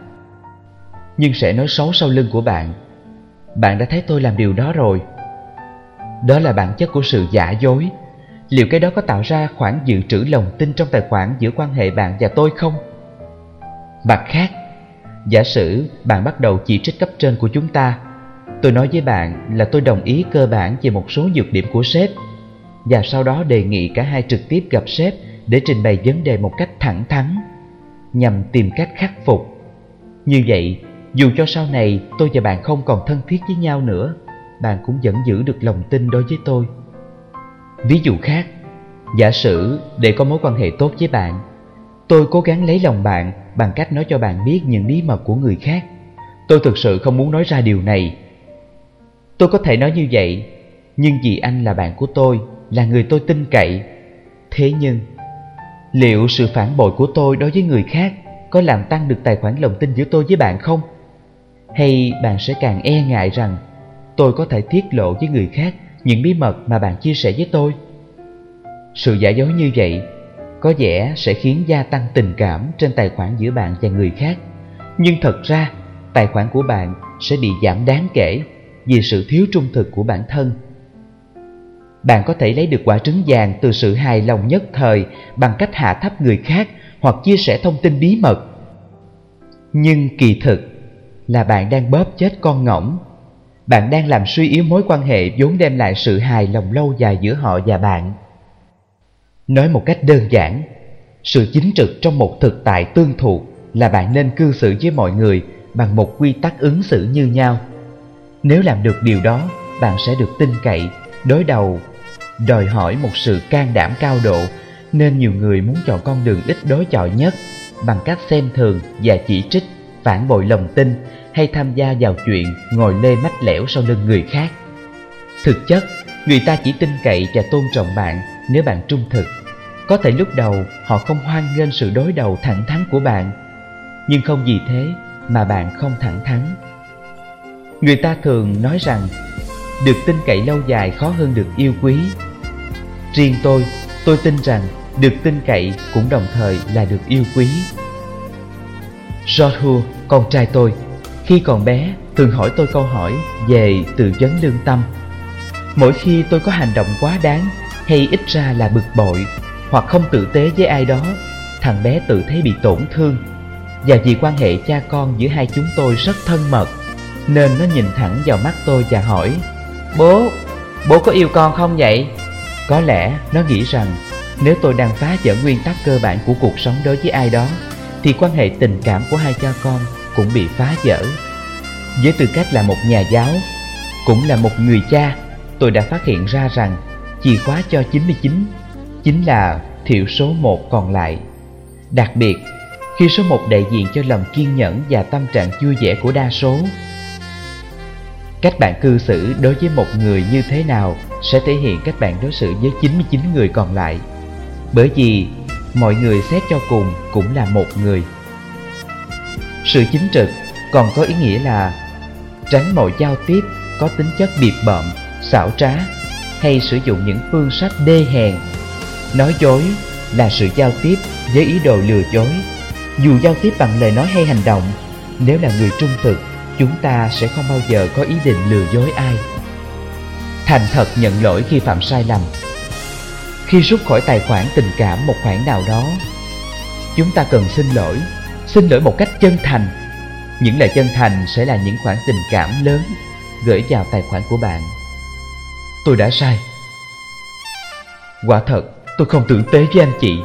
nhưng sẽ nói xấu sau lưng của bạn. Bạn đã thấy tôi làm điều đó rồi. Đó là bản chất của sự giả dối. Liệu cái đó có tạo ra khoản dự trữ lòng tin trong tài khoản giữa quan hệ bạn và tôi không? Mặt khác, giả sử bạn bắt đầu chỉ trích cấp trên của chúng ta. Tôi nói với bạn là tôi đồng ý cơ bản về một số nhược điểm của sếp, và sau đó đề nghị cả hai trực tiếp gặp sếp để trình bày vấn đề một cách thẳng thắn, nhằm tìm cách khắc phục. Như vậy, dù cho sau này tôi và bạn không còn thân thiết với nhau nữa, bạn cũng vẫn giữ được lòng tin đối với tôi. Ví dụ khác, giả sử để có mối quan hệ tốt với bạn, tôi cố gắng lấy lòng bạn bằng cách nói cho bạn biết những bí mật của người khác. Tôi thực sự không muốn nói ra điều này. Tôi có thể nói như vậy, nhưng vì anh là bạn của tôi, là người tôi tin cậy. Thế nhưng, liệu sự phản bội của tôi đối với người khác có làm tăng được tài khoản lòng tin giữa tôi với bạn không? Hay bạn sẽ càng e ngại rằng tôi có thể tiết lộ với người khác những bí mật mà bạn chia sẻ với tôi? Sự giả dối như vậy có vẻ sẽ khiến gia tăng tình cảm trên tài khoản giữa bạn và người khác, nhưng thật ra tài khoản của bạn sẽ bị giảm đáng kể vì sự thiếu trung thực của bản thân. Bạn có thể lấy được quả trứng vàng từ sự hài lòng nhất thời bằng cách hạ thấp người khác hoặc chia sẻ thông tin bí mật. Nhưng kỳ thực là bạn đang bóp chết con ngỗng. Bạn đang làm suy yếu mối quan hệ vốn đem lại sự hài lòng lâu dài giữa họ và bạn. Nói một cách đơn giản, sự chính trực trong một thực tại tương thuộc là bạn nên cư xử với mọi người bằng một quy tắc ứng xử như nhau. Nếu làm được điều đó, bạn sẽ được tin cậy. Đối đầu đòi hỏi một sự can đảm cao độ, nên nhiều người muốn chọn con đường ít đối chọi nhất bằng cách xem thường và chỉ trích, phản bội lòng tin hay tham gia vào chuyện ngồi lê mách lẻo sau lưng người khác. Thực chất, người ta chỉ tin cậy và tôn trọng bạn nếu bạn trung thực. Có thể lúc đầu họ không hoan nghênh sự đối đầu thẳng thắn của bạn, nhưng không vì thế mà bạn không thẳng thắn. Người ta thường nói rằng được tin cậy lâu dài khó hơn được yêu quý. Riêng tôi tin rằng được tin cậy cũng đồng thời là được yêu quý. George, con trai tôi, khi còn bé thường hỏi tôi câu hỏi về tự vấn lương tâm. Mỗi khi tôi có hành động quá đáng hay ít ra là bực bội hoặc không tử tế với ai đó, thằng bé tự thấy bị tổn thương. Và vì quan hệ cha con giữa hai chúng tôi rất thân mật, nên nó nhìn thẳng vào mắt tôi và hỏi: Bố có yêu con không vậy? Có lẽ nó nghĩ rằng nếu tôi đang phá vỡ nguyên tắc cơ bản của cuộc sống đối với ai đó, thì quan hệ tình cảm của hai cha con cũng bị phá vỡ. Với tư cách là một nhà giáo, cũng là một người cha, tôi đã phát hiện ra rằng chìa khóa cho 99 chính là thiểu số một còn lại. Đặc biệt, khi số một đại diện cho lòng kiên nhẫn và tâm trạng vui vẻ của đa số. Cách bạn cư xử đối với một người như thế nào sẽ thể hiện cách bạn đối xử với 99 người còn lại. Bởi vì mọi người xét cho cùng cũng là một người. Sự chính trực còn có ý nghĩa là tránh mọi giao tiếp có tính chất bịp bợm, xảo trá hay sử dụng những phương sách đê hèn. Nói dối là sự giao tiếp với ý đồ lừa dối. Dù giao tiếp bằng lời nói hay hành động, nếu là người trung thực, chúng ta sẽ không bao giờ có ý định lừa dối ai. Thành thật nhận lỗi khi phạm sai lầm. Khi rút khỏi tài khoản tình cảm một khoản nào đó, chúng ta cần xin lỗi một cách chân thành. Những lời chân thành sẽ là những khoản tình cảm lớn gửi vào tài khoản của bạn. Tôi đã sai. Quả thật, tôi không tử tế với anh chị.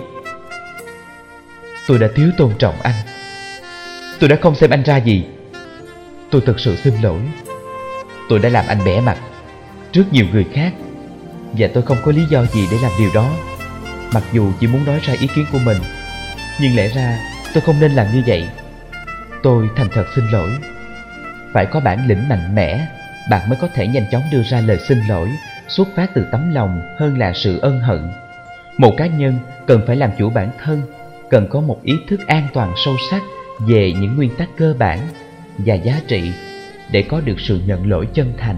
Tôi đã thiếu tôn trọng anh. Tôi đã không xem anh ra gì. Tôi thực sự xin lỗi. Tôi đã làm anh bẽ mặt trước nhiều người khác, và tôi không có lý do gì để làm điều đó. Mặc dù chỉ muốn nói ra ý kiến của mình, nhưng lẽ ra tôi không nên làm như vậy. Tôi thành thật xin lỗi. Phải có bản lĩnh mạnh mẽ, bạn mới có thể nhanh chóng đưa ra lời xin lỗi xuất phát từ tấm lòng hơn là sự ân hận. Một cá nhân cần phải làm chủ bản thân, cần có một ý thức an toàn sâu sắc về những nguyên tắc cơ bản và giá trị để có được sự nhận lỗi chân thành.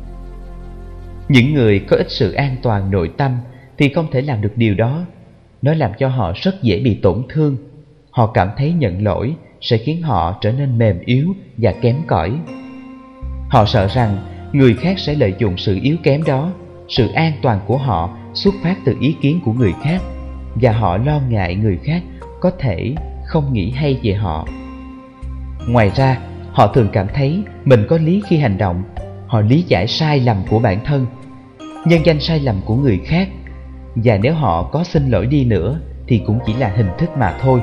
Những người có ít sự an toàn nội tâm thì không thể làm được điều đó. Nó làm cho họ rất dễ bị tổn thương. Họ cảm thấy nhận lỗi sẽ khiến họ trở nên mềm yếu và kém cỏi. Họ sợ rằng người khác sẽ lợi dụng sự yếu kém đó, sự an toàn của họ xuất phát từ ý kiến của người khác, và họ lo ngại người khác có thể không nghĩ hay về họ. Ngoài ra, họ thường cảm thấy mình có lý khi hành động. Họ lý giải sai lầm của bản thân, nhân danh sai lầm của người khác, và nếu họ có xin lỗi đi nữa thì cũng chỉ là hình thức mà thôi.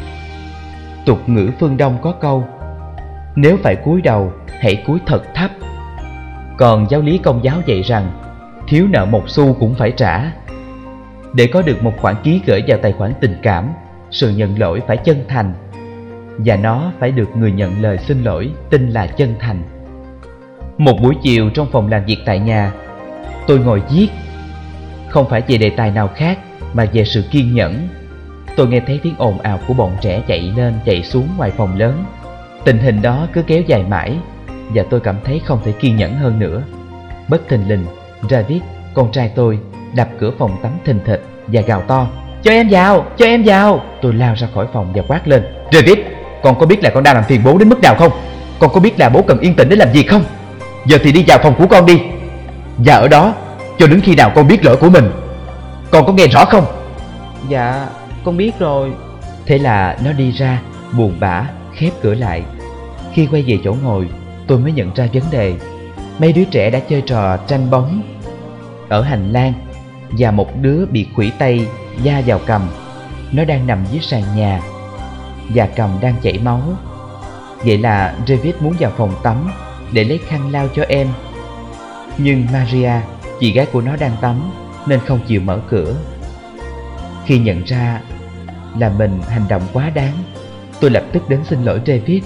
Tục ngữ phương Đông có câu: nếu phải cúi đầu, hãy cúi thật thấp. Còn giáo lý Công giáo dạy rằng thiếu nợ một xu cũng phải trả. Để có được một khoản ký gửi vào tài khoản tình cảm, sự nhận lỗi phải chân thành, và nó phải được người nhận lời xin lỗi tin là chân thành. Một buổi chiều trong phòng làm việc tại nhà, tôi ngồi viết. Không phải về đề tài nào khác mà về sự kiên nhẫn. Tôi nghe thấy tiếng ồn ào của bọn trẻ chạy lên chạy xuống ngoài phòng lớn. Tình hình đó cứ kéo dài mãi, và tôi cảm thấy không thể kiên nhẫn hơn nữa. Bất thình lình, David, con trai tôi, đập cửa phòng tắm thình thịch và gào to: cho em vào, cho em vào. Tôi lao ra khỏi phòng và quát lên: David, con có biết là con đang làm phiền bố đến mức nào không? Con có biết là bố cần yên tĩnh để làm việc không? Giờ thì đi vào phòng của con đi, và ở đó cho đến khi nào con biết lỗi của mình. Con có nghe rõ không? Dạ, con biết rồi. Thế là nó đi ra, buồn bã, khép cửa lại. Khi quay về chỗ ngồi, tôi mới nhận ra vấn đề. Mấy đứa trẻ đã chơi trò tranh bóng ở hành lang, và một đứa bị khuỷu tay da vào cằm. Nó đang nằm dưới sàn nhà, và cằm đang chảy máu. Vậy là David muốn vào phòng tắm để lấy khăn lau cho em. Nhưng Maria, chị gái của nó đang tắm, nên không chịu mở cửa. Khi nhận ra là mình hành động quá đáng, tôi lập tức đến xin lỗi David.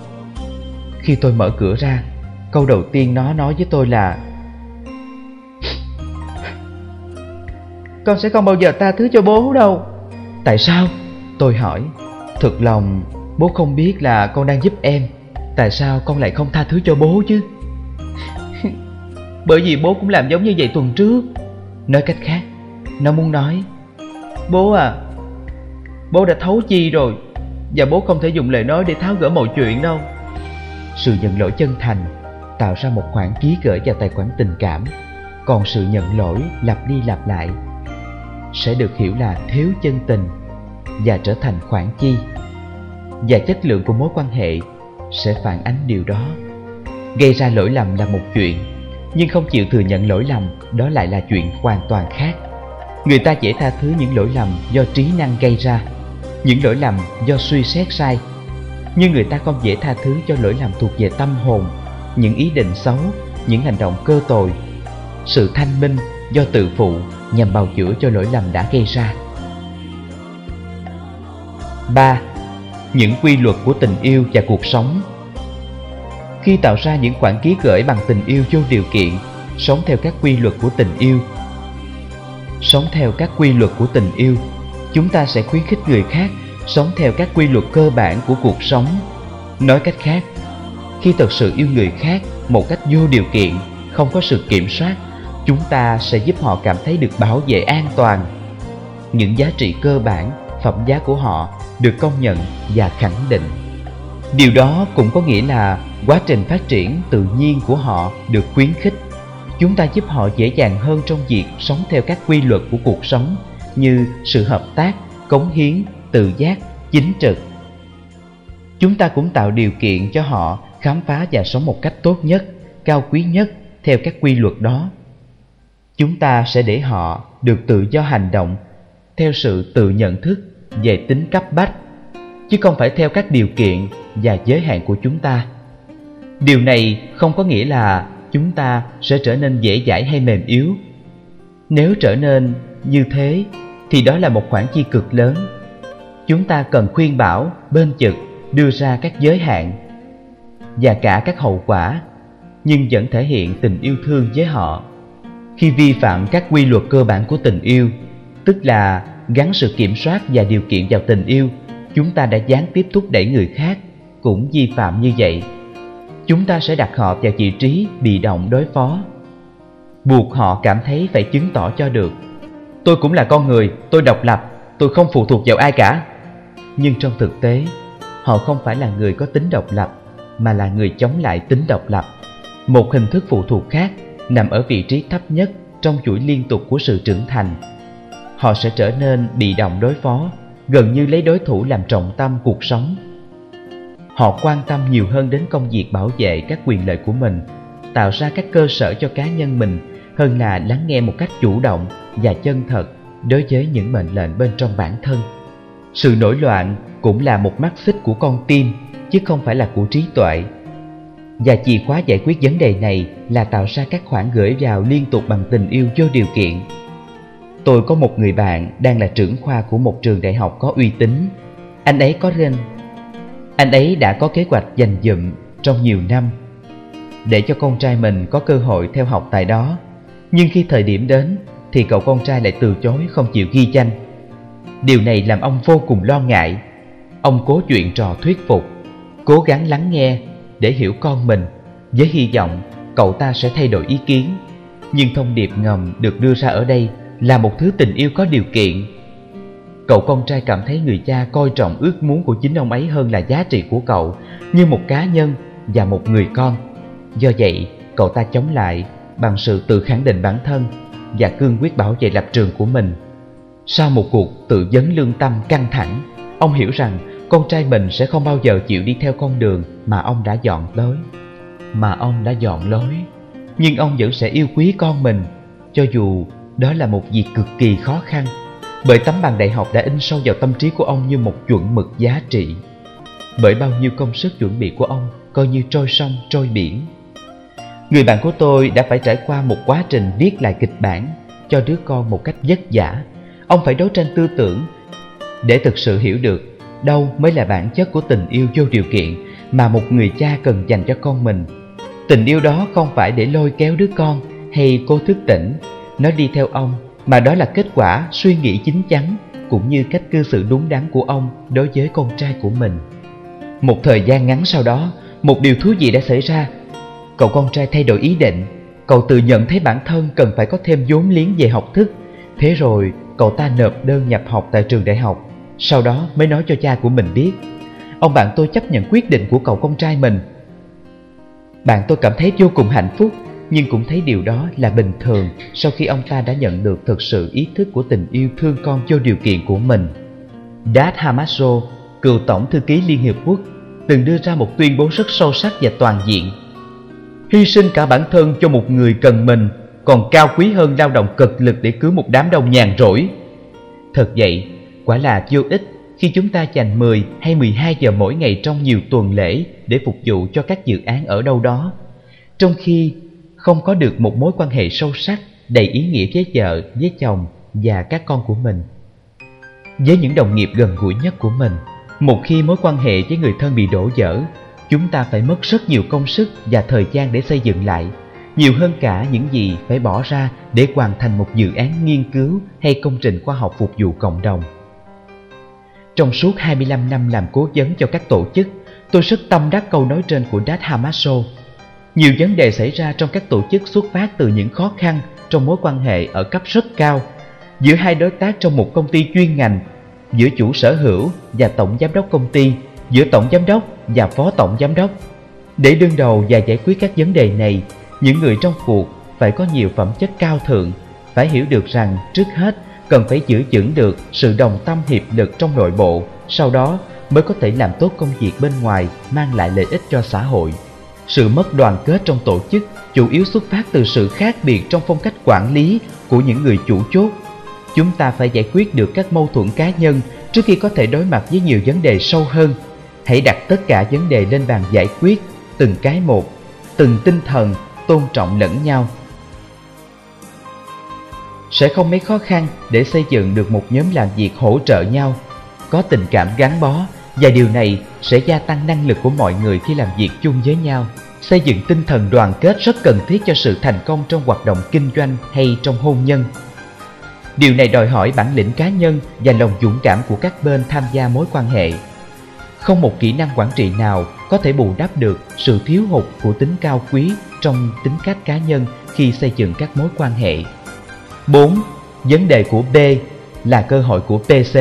Khi tôi mở cửa ra, câu đầu tiên nó nói với tôi là: con sẽ không bao giờ tha thứ cho bố đâu. Tại sao? Tôi hỏi. Thực lòng, bố không biết là con đang giúp em. Tại sao con lại không tha thứ cho bố chứ? Bởi vì bố cũng làm giống như vậy tuần trước. Nói cách khác, nó muốn nói: bố à, bố đã thấu chi rồi, và bố không thể dùng lời nói để tháo gỡ mọi chuyện đâu. Sự nhận lỗi chân thành tạo ra một khoản ký gửi vào tài khoản tình cảm. Còn sự nhận lỗi lặp đi lặp lại sẽ được hiểu là thiếu chân tình và trở thành khoản chi. Và chất lượng của mối quan hệ sẽ phản ánh điều đó. Gây ra lỗi lầm là một chuyện, nhưng không chịu thừa nhận lỗi lầm, đó lại là chuyện hoàn toàn khác. Người ta dễ tha thứ những lỗi lầm do trí năng gây ra, những lỗi lầm do suy xét sai. Nhưng người ta không dễ tha thứ cho lỗi lầm thuộc về tâm hồn, những ý định xấu, những hành động cơ tồi. Sự thanh minh do tự phụ nhằm bào chữa cho lỗi lầm đã gây ra. 3. Những quy luật của tình yêu và cuộc sống. Khi tạo ra những khoản ký gửi bằng tình yêu vô điều kiện, sống theo các quy luật của tình yêu, chúng ta sẽ khuyến khích người khác sống theo các quy luật cơ bản của cuộc sống. Nói cách khác, khi thật sự yêu người khác một cách vô điều kiện, không có sự kiểm soát, chúng ta sẽ giúp họ cảm thấy được bảo vệ an toàn. Những giá trị cơ bản, phẩm giá của họ được công nhận và khẳng định. Điều đó cũng có nghĩa là quá trình phát triển tự nhiên của họ được khuyến khích. Chúng ta giúp họ dễ dàng hơn trong việc sống theo các quy luật của cuộc sống như sự hợp tác, cống hiến, tự giác, chính trực. Chúng ta cũng tạo điều kiện cho họ khám phá và sống một cách tốt nhất, cao quý nhất theo các quy luật đó. Chúng ta sẽ để họ được tự do hành động theo sự tự nhận thức về tính cấp bách, chứ không phải theo các điều kiện và giới hạn của chúng ta. Điều này không có nghĩa là chúng ta sẽ trở nên dễ dãi hay mềm yếu. Nếu trở nên như thế thì đó là một khoản chi cực lớn. Chúng ta cần khuyên bảo, bên chực, đưa ra các giới hạn và cả các hậu quả, nhưng vẫn thể hiện tình yêu thương với họ. Khi vi phạm các quy luật cơ bản của tình yêu, tức là gắn sự kiểm soát và điều kiện vào tình yêu, chúng ta đã gián tiếp thúc đẩy người khác cũng vi phạm như vậy. Chúng ta sẽ đặt họ vào vị trí bị động đối phó, buộc họ cảm thấy phải chứng tỏ cho được: tôi cũng là con người, tôi độc lập, tôi không phụ thuộc vào ai cả. Nhưng trong thực tế, họ không phải là người có tính độc lập, mà là người chống lại tính độc lập. Một hình thức phụ thuộc khác nằm ở vị trí thấp nhất trong chuỗi liên tục của sự trưởng thành. Họ sẽ trở nên bị động đối phó, gần như lấy đối thủ làm trọng tâm cuộc sống. Họ quan tâm nhiều hơn đến công việc bảo vệ các quyền lợi của mình, tạo ra các cơ sở cho cá nhân mình, hơn là lắng nghe một cách chủ động và chân thật đối với những mệnh lệnh bên trong bản thân. Sự nổi loạn cũng là một mắt xích của con tim, chứ không phải là của trí tuệ. Và chìa khóa giải quyết vấn đề này là tạo ra các khoản gửi vào liên tục bằng tình yêu vô điều kiện. Tôi có một người bạn đang là trưởng khoa của một trường đại học có uy tín. Anh ấy đã có kế hoạch dành dụm trong nhiều năm để cho con trai mình có cơ hội theo học tại đó. Nhưng khi thời điểm đến thì cậu con trai lại từ chối, không chịu ghi danh. Điều này làm ông vô cùng lo ngại. Ông cố chuyện trò thuyết phục, cố gắng lắng nghe để hiểu con mình, với hy vọng cậu ta sẽ thay đổi ý kiến. Nhưng thông điệp ngầm được đưa ra ở đây là một thứ tình yêu có điều kiện. Cậu con trai cảm thấy người cha coi trọng ước muốn của chính ông ấy hơn là giá trị của cậu như một cá nhân và một người con. Do vậy, cậu ta chống lại bằng sự tự khẳng định bản thân và cương quyết bảo vệ lập trường của mình. Sau một cuộc tự vấn lương tâm căng thẳng, ông hiểu rằng con trai mình sẽ không bao giờ chịu đi theo con đường mà ông đã dọn lối. Nhưng ông vẫn sẽ yêu quý con mình, cho dù đó là một việc cực kỳ khó khăn, bởi tấm bằng đại học đã in sâu vào tâm trí của ông như một chuẩn mực giá trị. Bởi bao nhiêu công sức chuẩn bị của ông coi như trôi sông trôi biển. Người bạn của tôi đã phải trải qua một quá trình viết lại kịch bản cho đứa con một cách vất vả. Ông phải đấu tranh tư tưởng để thực sự hiểu được đâu mới là bản chất của tình yêu vô điều kiện mà một người cha cần dành cho con mình. Tình yêu đó không phải để lôi kéo đứa con hay cô thức tỉnh nó đi theo ông, mà đó là kết quả suy nghĩ chín chắn cũng như cách cư xử đúng đắn của ông đối với con trai của mình. Một thời gian ngắn sau đó, một điều thú vị đã xảy ra. Cậu con trai thay đổi ý định. Cậu tự nhận thấy bản thân cần phải có thêm vốn liếng về học thức. Thế rồi cậu ta nộp đơn nhập học tại trường đại học, sau đó mới nói cho cha của mình biết. Ông bạn tôi chấp nhận quyết định của cậu con trai mình. Bạn tôi cảm thấy vô cùng hạnh phúc, nhưng cũng thấy điều đó là bình thường sau khi ông ta đã nhận được thực sự ý thức của tình yêu thương con vô điều kiện của mình. Dag Hammarskjöld, cựu Tổng thư ký Liên Hiệp Quốc, từng đưa ra một tuyên bố rất sâu sắc và toàn diện: hy sinh cả bản thân cho một người cần mình còn cao quý hơn lao động cực lực để cứu một đám đông nhàn rỗi. Thật vậy, quả là vô ích khi chúng ta dành 10 hay 12 giờ mỗi ngày trong nhiều tuần lễ để phục vụ cho các dự án ở đâu đó, trong khi không có được một mối quan hệ sâu sắc, đầy ý nghĩa với vợ, với chồng và các con của mình, với những đồng nghiệp gần gũi nhất của mình. Một khi mối quan hệ với người thân bị đổ vỡ, chúng ta phải mất rất nhiều công sức và thời gian để xây dựng lại, nhiều hơn cả những gì phải bỏ ra để hoàn thành một dự án nghiên cứu hay công trình khoa học phục vụ cộng đồng. Trong suốt 25 năm làm cố vấn cho các tổ chức, tôi rất tâm đắc câu nói trên của Dag Hammarskjöld. Nhiều vấn đề xảy ra trong các tổ chức xuất phát từ những khó khăn trong mối quan hệ ở cấp rất cao, giữa hai đối tác trong một công ty chuyên ngành, giữa chủ sở hữu và tổng giám đốc công ty, giữa tổng giám đốc và phó tổng giám đốc. Để đương đầu và giải quyết các vấn đề này, những người trong cuộc phải có nhiều phẩm chất cao thượng, phải hiểu được rằng trước hết cần phải giữ vững được sự đồng tâm hiệp lực trong nội bộ, sau đó mới có thể làm tốt công việc bên ngoài mang lại lợi ích cho xã hội. Sự mất đoàn kết trong tổ chức chủ yếu xuất phát từ sự khác biệt trong phong cách quản lý của những người chủ chốt. Chúng ta phải giải quyết được các mâu thuẫn cá nhân trước khi có thể đối mặt với nhiều vấn đề sâu hơn. Hãy đặt tất cả vấn đề lên bàn giải quyết, từng cái một, từng tinh thần, tôn trọng lẫn nhau. Sẽ không mấy khó khăn để xây dựng được một nhóm làm việc hỗ trợ nhau, có tình cảm gắn bó, và điều này sẽ gia tăng năng lực của mọi người khi làm việc chung với nhau. Xây dựng tinh thần đoàn kết rất cần thiết cho sự thành công trong hoạt động kinh doanh hay trong hôn nhân. Điều này đòi hỏi bản lĩnh cá nhân và lòng dũng cảm của các bên tham gia mối quan hệ. Không một kỹ năng quản trị nào có thể bù đắp được sự thiếu hụt của tính cao quý trong tính cách cá nhân khi xây dựng các mối quan hệ. 4. Vấn đề của B là cơ hội của PC.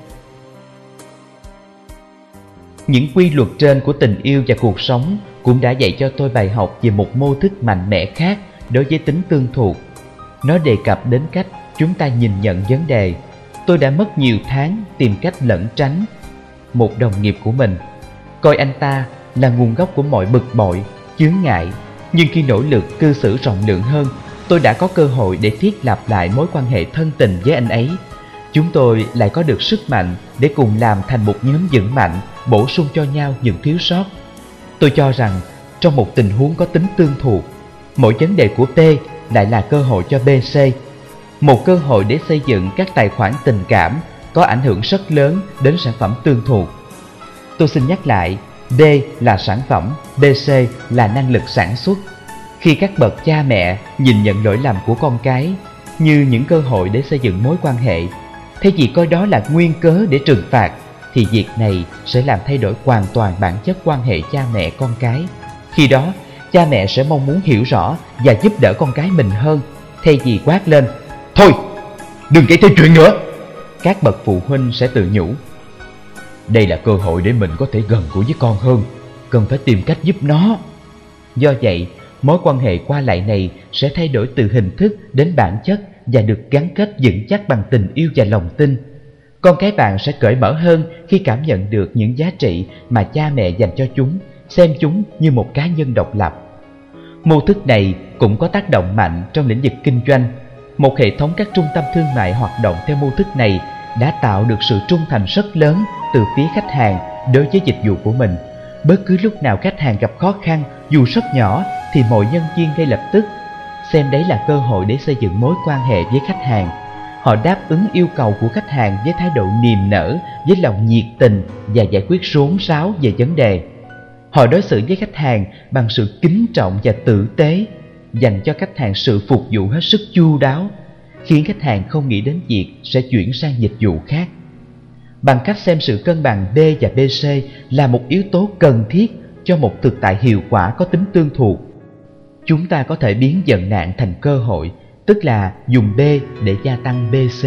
Những quy luật trên của tình yêu và cuộc sống cũng đã dạy cho tôi bài học về một mô thức mạnh mẽ khác đối với tính tương thuộc. Nó đề cập đến cách chúng ta nhìn nhận vấn đề. Tôi đã mất nhiều tháng tìm cách lẩn tránh một đồng nghiệp của mình, coi anh ta là nguồn gốc của mọi bực bội, chướng ngại. Nhưng khi nỗ lực cư xử rộng lượng hơn, tôi đã có cơ hội để thiết lập lại mối quan hệ thân tình với anh ấy. Chúng tôi lại có được sức mạnh để cùng làm thành một nhóm vững mạnh, bổ sung cho nhau những thiếu sót. Tôi cho rằng trong một tình huống có tính tương thuộc, mỗi vấn đề của P lại là cơ hội cho BC, một cơ hội để xây dựng các tài khoản tình cảm có ảnh hưởng rất lớn đến sản phẩm tương thuộc. Tôi xin nhắc lại, D là sản phẩm, BC là năng lực sản xuất. Khi các bậc cha mẹ nhìn nhận lỗi lầm của con cái như những cơ hội để xây dựng mối quan hệ, thay vì coi đó là nguyên cớ để trừng phạt, thì việc này sẽ làm thay đổi hoàn toàn bản chất quan hệ cha mẹ con cái. Khi đó, cha mẹ sẽ mong muốn hiểu rõ và giúp đỡ con cái mình hơn, thay vì quát lên, "Thôi, đừng kể thêm chuyện nữa." Các bậc phụ huynh sẽ tự nhủ, "Đây là cơ hội để mình có thể gần gũi với con hơn, cần phải tìm cách giúp nó." Do vậy, mối quan hệ qua lại này sẽ thay đổi từ hình thức đến bản chất và được gắn kết vững chắc bằng tình yêu và lòng tin. Con cái bạn sẽ cởi mở hơn khi cảm nhận được những giá trị mà cha mẹ dành cho chúng, xem chúng như một cá nhân độc lập. Mô thức này cũng có tác động mạnh trong lĩnh vực kinh doanh. Một hệ thống các trung tâm thương mại hoạt động theo mô thức này đã tạo được sự trung thành rất lớn từ phía khách hàng đối với dịch vụ của mình. Bất cứ lúc nào khách hàng gặp khó khăn, dù rất nhỏ, thì mọi nhân viên ngay lập tức xem đấy là cơ hội để xây dựng mối quan hệ với khách hàng. Họ đáp ứng yêu cầu của khách hàng với thái độ niềm nở, với lòng nhiệt tình và giải quyết rốn ráo về vấn đề. Họ đối xử với khách hàng bằng sự kính trọng và tử tế, dành cho khách hàng sự phục vụ hết sức chu đáo, khiến khách hàng không nghĩ đến việc sẽ chuyển sang dịch vụ khác. Bằng cách xem sự cân bằng D và BC là một yếu tố cần thiết cho một thực tại hiệu quả có tính tương thuộc, chúng ta có thể biến vận nạn thành cơ hội, tức là dùng B để gia tăng BC.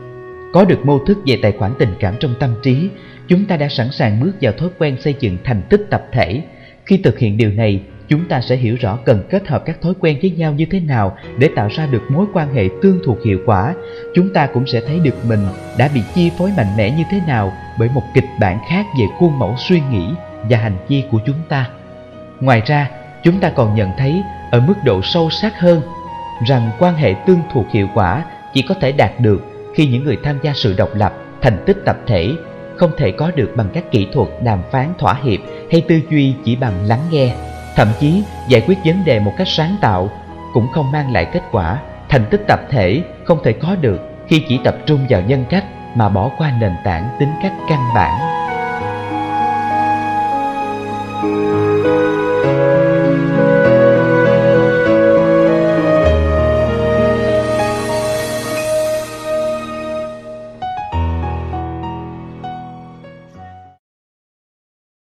Có được mô thức về tài khoản tình cảm trong tâm trí, chúng ta đã sẵn sàng bước vào thói quen xây dựng thành tích tập thể. Khi thực hiện điều này, chúng ta sẽ hiểu rõ cần kết hợp các thói quen với nhau như thế nào để tạo ra được mối quan hệ tương thuộc hiệu quả. Chúng ta cũng sẽ thấy được mình đã bị chi phối mạnh mẽ như thế nào bởi một kịch bản khác về khuôn mẫu suy nghĩ và hành vi của chúng ta. Ngoài ra, chúng ta còn nhận thấy ở mức độ sâu sắc hơn rằng quan hệ tương thuộc hiệu quả chỉ có thể đạt được khi những người tham gia sự độc lập, thành tích tập thể không thể có được bằng các kỹ thuật đàm phán thỏa hiệp hay tư duy chỉ bằng lắng nghe. Thậm chí, giải quyết vấn đề một cách sáng tạo cũng không mang lại kết quả. Thành tích tập thể không thể có được khi chỉ tập trung vào nhân cách mà bỏ qua nền tảng tính cách căn bản.